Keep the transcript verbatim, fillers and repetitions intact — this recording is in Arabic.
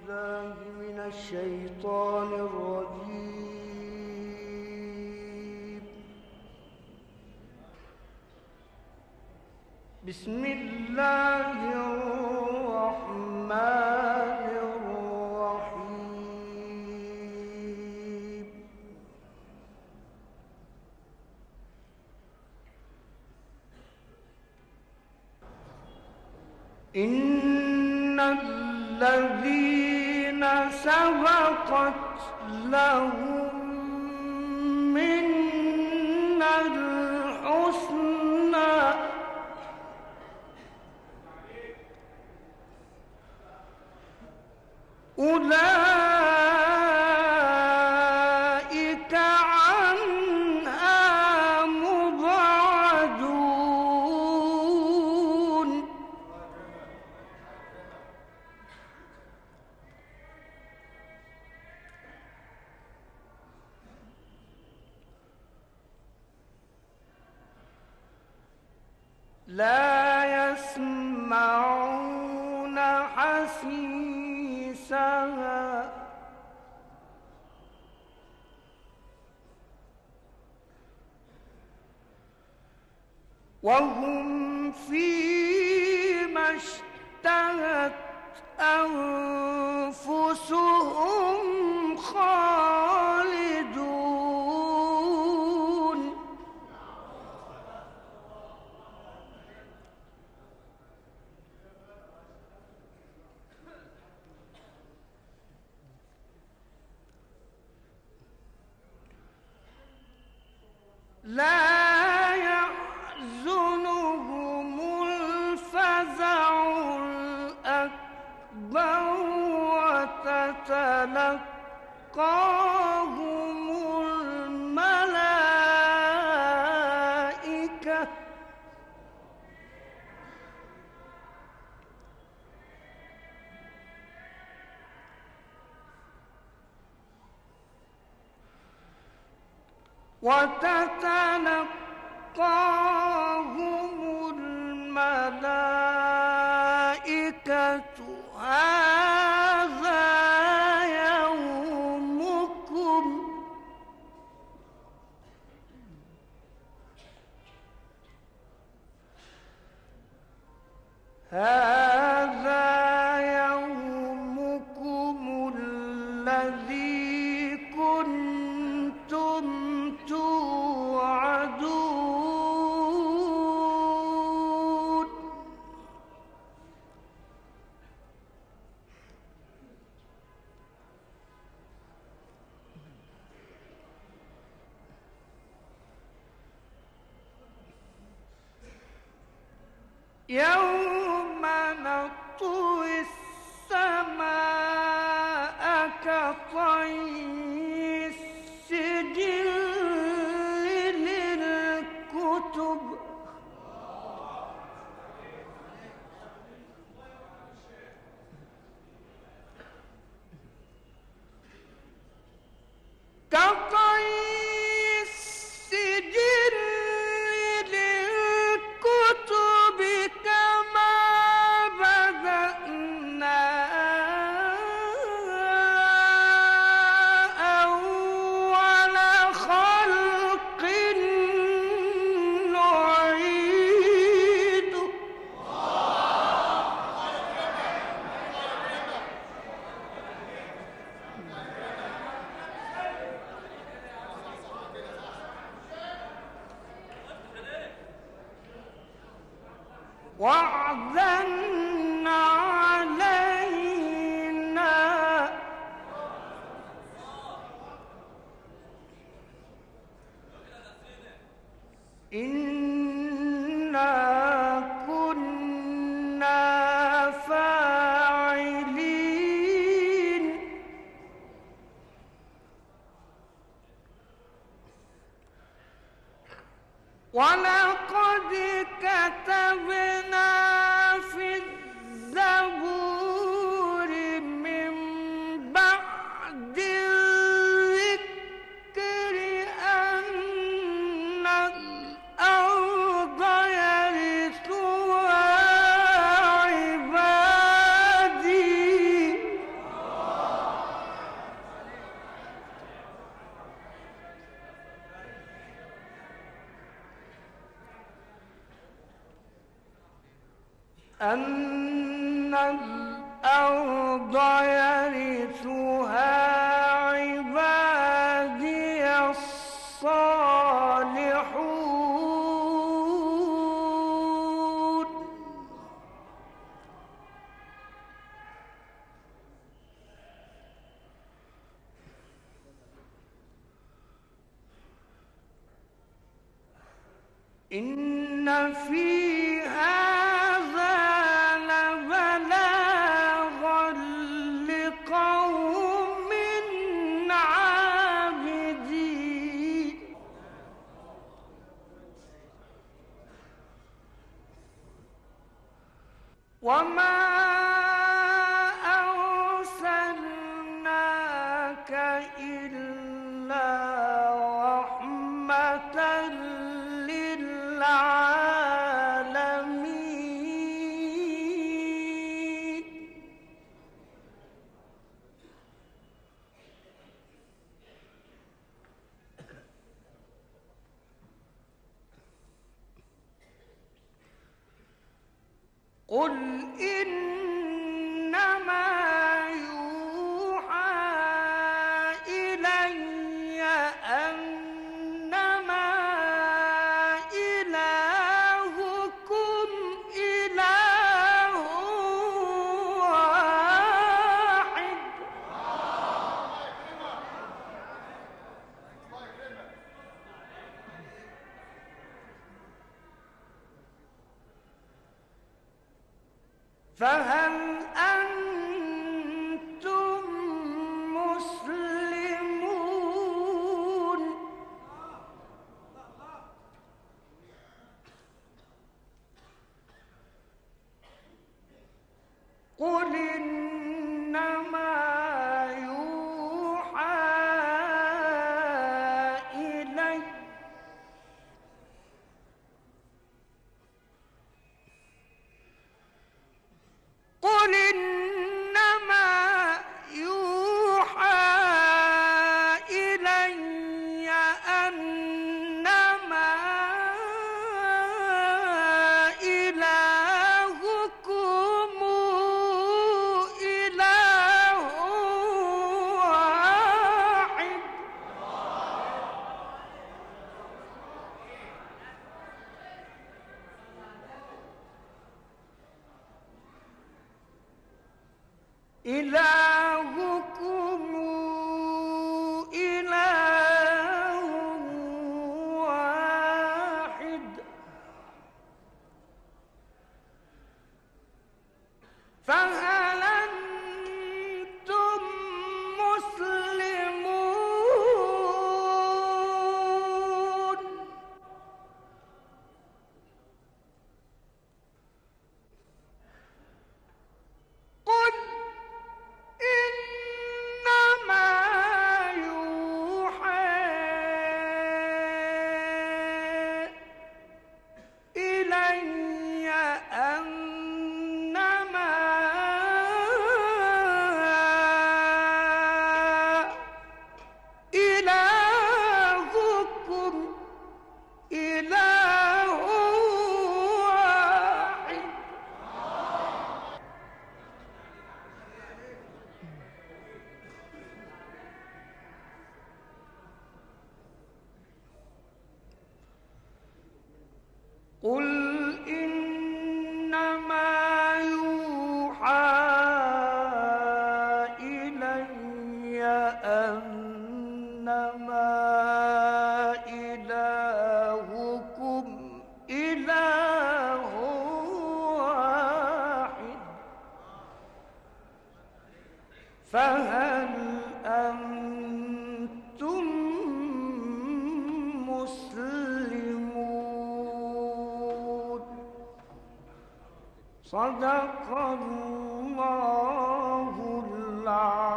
بالله من الشيطان الرجيم. بسم الله الرحمن الرحيم. إن الذين سبقت لهم منا الحسنى أولئك عنها مبعدون. لا يسمعون حسيسها وهم فيما اشتهت أنفسهم خالدون. لا يحزنهم الفزع الأكبر وتتلقاهم الملائكة وتتلقاهم الملائكة هذا يومكم هذا يومكم الذي كنتم توعدون. يوم نطوي السماء كطي السجل للكتب كطي السجل للكتب كما بدأنا أول خلق نعيده. وعدا علينا إنا كنا فاعلين. ولقد كتبنا في الزبور من بعد الذكر أن الأرض يرثها عبادي أن الأرض يرثها عبادي الصالحون إن في هذا لبلاغا لقوم عابدين وما أرسلناك إلا رحمة للعالمين قل إنما يوحى إلي أنما إلهكم إله واحد فهل أنتم مسلمون قل إنما يوحى إلي قل إنما يوحى إلي أنما إلهكم إله واحد إلهكم إله واحد فهل أنتم مسلمون قل إنما يوحى إلي أنما إلهكم إله واحد قل إنما يوحى إلي أنما إلهكم إله واحد فهل أنتم مسلمون صدق الله العظيم.